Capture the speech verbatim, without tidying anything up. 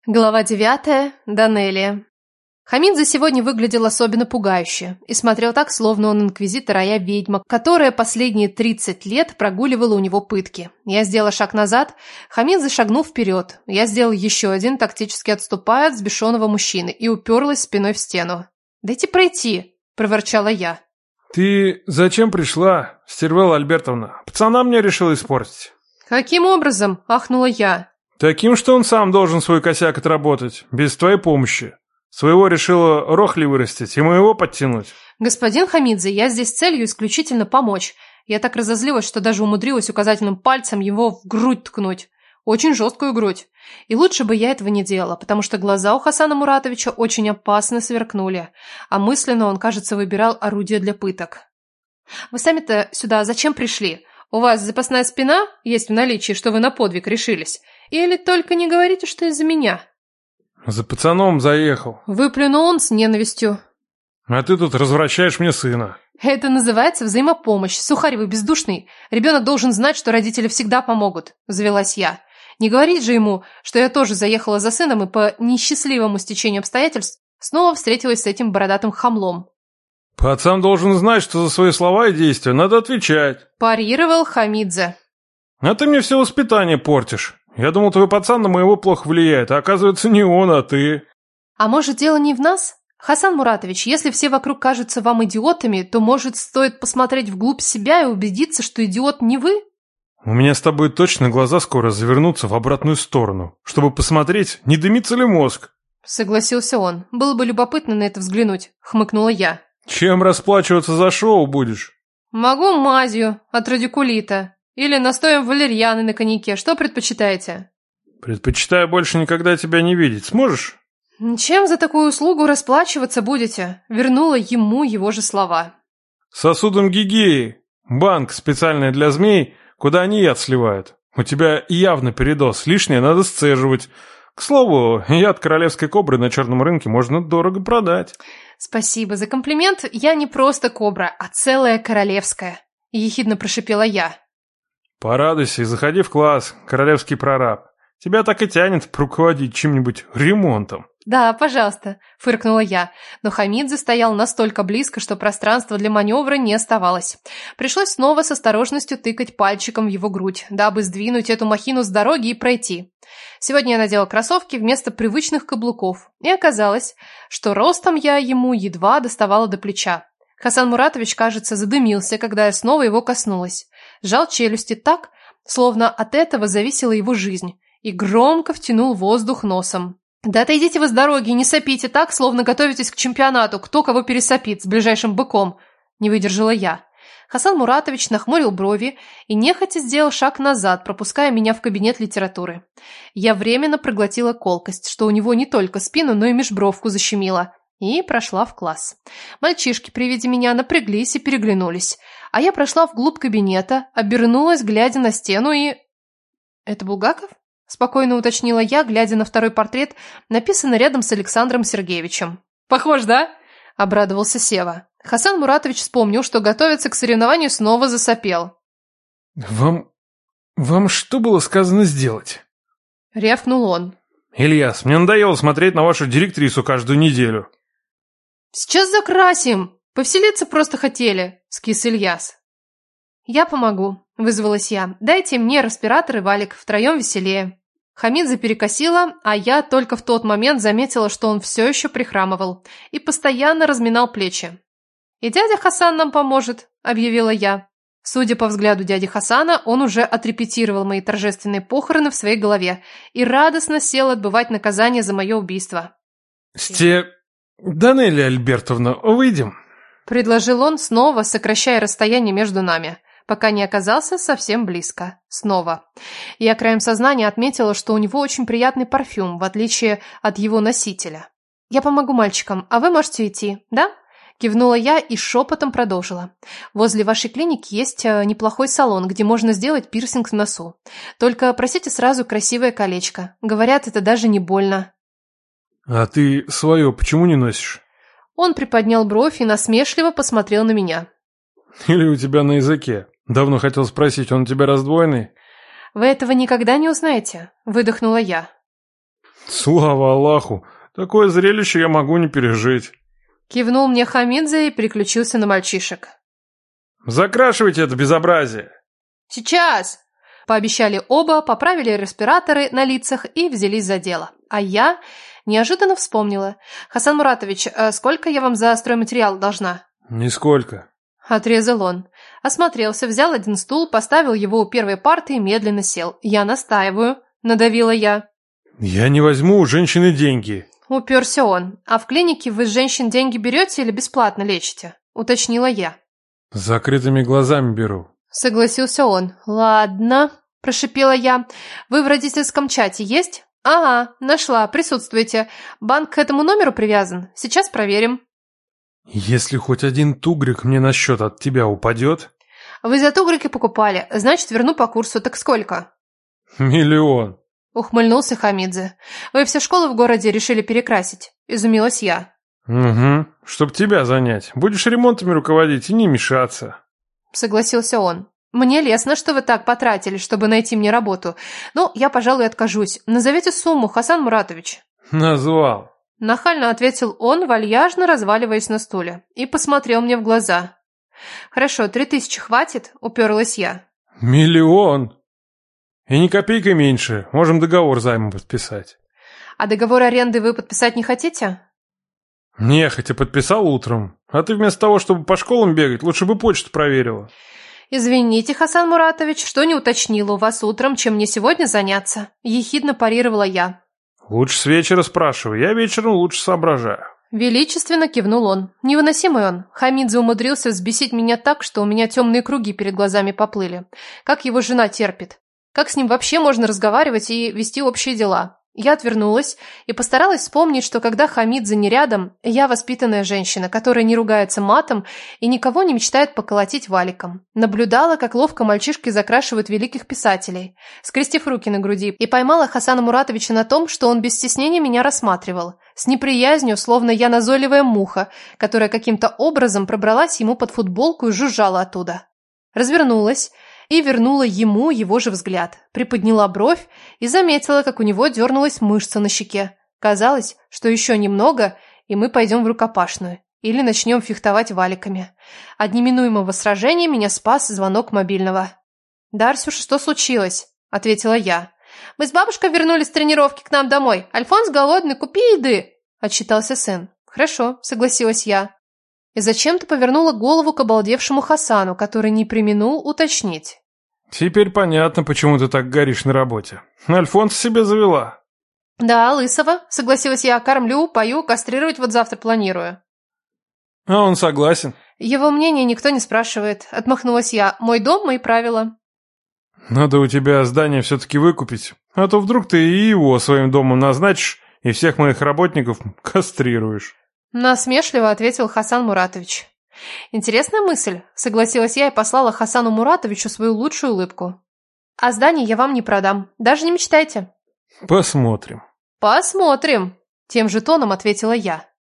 Глава девятая. Данелия. Хамидзе сегодня выглядел особенно пугающе и смотрел так, словно он инквизитор, а я ведьма, которая последние тридцать лет прогуливала у него пытки. Я сделала шаг назад, Хамидзе шагнул вперед. Я сделала еще один, тактически отступая от взбешенного мужчины, и уперлась спиной в стену. «Дайте пройти», – проворчала я. «Ты зачем пришла, Стервелла Альбертовна? Пацана мне решила испортить». «Каким образом?» – ахнула я. «Таким, что он сам должен свой косяк отработать, без твоей помощи. Своего решила рохли вырастить и моего подтянуть». «Господин Хамидзе, я здесь с целью исключительно помочь. Я так разозлилась, что даже умудрилась указательным пальцем его в грудь ткнуть. Очень жесткую грудь. И лучше бы я этого не делала, потому что глаза у Хасана Муратовича очень опасно сверкнули, а мысленно он, кажется, выбирал орудие для пыток. Вы сами-то сюда зачем пришли? У вас запасная спина есть в наличии, что вы на подвиг решились? Или только не говорите, что из-за меня?» «За пацаном заехал». Выплюнул он с ненавистью. «А ты тут развращаешь мне сына». «Это называется взаимопомощь. Сухарь, вы бездушный. Ребенок должен знать, что родители всегда помогут», – завелась я. «Не говорить же ему, что я тоже заехала за сыном и по несчастливому стечению обстоятельств снова встретилась с этим бородатым хамлом». «Пацан должен знать, что за свои слова и действия надо отвечать», – парировал Хамидзе. «А ты мне все воспитание портишь. Я думал, твой пацан на моего плохо влияет, а оказывается не он, а ты». «А может, дело не в нас? Хасан Муратович, если все вокруг кажутся вам идиотами, то, может, стоит посмотреть вглубь себя и убедиться, что идиот не вы?» «У меня с тобой точно глаза скоро завернутся в обратную сторону, чтобы посмотреть, не дымится ли мозг». Согласился он. «Было бы любопытно на это взглянуть», — хмыкнула я. «Чем расплачиваться за шоу будешь?» «Могу мазью от радикулита. Или настоем валерьяны на коньяке. Что предпочитаете?» «Предпочитаю больше никогда тебя не видеть. Сможешь?» «Чем за такую услугу расплачиваться будете?» Вернула ему его же слова. «Сосудом Гигеи. Банк специальный для змей, куда они яд сливают. У тебя явно передоз. Лишнее надо сцеживать. К слову, яд королевской кобры на черном рынке можно дорого продать». «Спасибо за комплимент. Я не просто кобра, а целая королевская», – ехидно прошипела я. «Порадуйся и заходи в класс, королевский прораб. Тебя так и тянет руководить чем-нибудь ремонтом». «Да, пожалуйста», – фыркнула я, но Хамидзе стоял настолько близко, что пространства для маневра не оставалось. Пришлось снова с осторожностью тыкать пальчиком в его грудь, дабы сдвинуть эту махину с дороги и пройти. Сегодня я надела кроссовки вместо привычных каблуков, и оказалось, что ростом я ему едва доставала до плеча. Хасан Муратович, кажется, задымился, когда я снова его коснулась. Сжал челюсти так, словно от этого зависела его жизнь, и громко втянул воздух носом. «Да отойдите вы с дороги и не сопите так, словно готовитесь к чемпионату, кто кого пересопит с ближайшим быком», – не выдержала я. Хасан Муратович нахмурил брови и нехотя сделал шаг назад, пропуская меня в кабинет литературы. Я временно проглотила колкость, что у него не только спину, но и межбровку защемило, и прошла в класс. Мальчишки при виде меня напряглись и переглянулись, а я прошла вглубь кабинета, обернулась, глядя на стену, и... «Это Булгаков?» – спокойно уточнила я, глядя на второй портрет, написанный рядом с Александром Сергеевичем. «Похож, да?» – обрадовался Сева. Хасан Муратович вспомнил, что готовится к соревнованию, снова засопел. «Вам... вам что было сказано сделать?» – рявкнул он. «Ильяс, мне надоело смотреть на вашу директрису каждую неделю». «Сейчас закрасим! Повеселиться просто хотели!» – скис Ильяс. «Я помогу», – вызвалась я. «Дайте мне респиратор и валик, втроем веселее». Хамидзе перекосила, а я только в тот момент заметила, что он все еще прихрамывал и постоянно разминал плечи. «И дядя Хасан нам поможет», – объявила я. Судя по взгляду дяди Хасана, он уже отрепетировал мои торжественные похороны в своей голове и радостно сел отбывать наказание за мое убийство. «Сте... Данелия Альбертовна, выйдем», – предложил он, снова сокращая расстояние между нами, пока не оказался совсем близко. Снова. Я краем сознания отметила, что у него очень приятный парфюм, в отличие от его носителя. «Я помогу мальчикам, а вы можете идти, да?» Кивнула я и шепотом продолжила. «Возле вашей клиники есть неплохой салон, где можно сделать пирсинг в носу. Только просите сразу красивое колечко. Говорят, это даже не больно». «А ты свое почему не носишь?» Он приподнял бровь и насмешливо посмотрел на меня. «Или у тебя на языке? Давно хотел спросить, он у тебя раздвоенный?» «Вы этого никогда не узнаете», – выдохнула я. Слава Аллаху, такое зрелище я могу не пережить. Кивнул мне Хамидзе и переключился на мальчишек. Закрашивайте это безобразие. Сейчас! Пообещали оба, поправили респираторы на лицах и взялись за дело. А я неожиданно вспомнила. Хасан Муратович, а сколько я вам за стройматериал должна? Нисколько. Отрезал он. Осмотрелся, взял один стул, поставил его у первой парты и медленно сел. Я настаиваю. Надавила я. Я не возьму у женщины деньги. Уперся он. А в клинике вы с женщин деньги берете или бесплатно лечите? Уточнила я. С закрытыми глазами беру. Согласился он. Ладно, прошипела я. Вы в родительском чате есть? Ага, нашла, присутствуете. Банк к этому номеру привязан. Сейчас проверим. Если хоть один тугрик мне на счет от тебя упадет... Вы за тугрики покупали, значит, верну по курсу. Так сколько? Миллион. Ухмыльнулся Хамидзе. Вы все школы в городе решили перекрасить. Изумилась я. Угу, чтоб тебя занять. Будешь ремонтами руководить и не мешаться. Согласился он. Мне лестно, что вы так потратили, чтобы найти мне работу. Но я, пожалуй, откажусь. Назовите сумму, Хасан Муратович. Назвал. Нахально ответил он, вальяжно разваливаясь на стуле. И посмотрел мне в глаза. Хорошо, три тысячи хватит? Уперлась я. Миллион. И ни копейкой меньше. Можем договор займа подписать. А договор аренды вы подписать не хотите? Нехотя подписал утром. А ты вместо того, чтобы по школам бегать, лучше бы почту проверила. Извините, Хасан Муратович, что не уточнила у вас утром, чем мне сегодня заняться. Ехидно парировала я. Лучше с вечера спрашивай. Я вечером лучше соображаю. Величественно кивнул он. Невыносимый он. Хамидзе умудрился взбесить меня так, что у меня темные круги перед глазами поплыли. Как его жена терпит. Как с ним вообще можно разговаривать и вести общие дела? Я отвернулась и постаралась вспомнить, что когда Хамидзе не рядом, я воспитанная женщина, которая не ругается матом и никого не мечтает поколотить валиком. Наблюдала, как ловко мальчишки закрашивают великих писателей, скрестив руки на груди, и поймала Хасана Муратовича на том, что он без стеснения меня рассматривал, с неприязнью, словно я назойливая муха, которая каким-то образом пробралась ему под футболку и жужжала оттуда. Развернулась и вернула ему его же взгляд, приподняла бровь и заметила, как у него дернулась мышца на щеке. Казалось, что еще немного, и мы пойдем в рукопашную, или начнем фехтовать валиками. От неминуемого сражения меня спас звонок мобильного. «Дарсюш, что случилось?» – ответила я. «Мы с бабушкой вернулись с тренировки к нам домой. Альфонс голодный, купи еды!» – отчитался сын. «Хорошо», – согласилась я. И зачем-то повернула голову к обалдевшему Хасану, который не преминул уточнить. Теперь понятно, почему ты так горишь на работе. Альфонс себе завела. Да, лысого, согласилась я, кормлю, пою, кастрировать вот завтра планирую. А он согласен. Его мнение никто не спрашивает. Отмахнулась я. Мой дом, мои правила. Надо у тебя здание все-таки выкупить, а то вдруг ты и его своим домом назначишь, и всех моих работников кастрируешь. Насмешливо ответил Хасан Муратович. Интересная мысль, согласилась я и послала Хасану Муратовичу свою лучшую улыбку. А здание я вам не продам, даже не мечтайте. Посмотрим. Посмотрим, тем же тоном ответила я.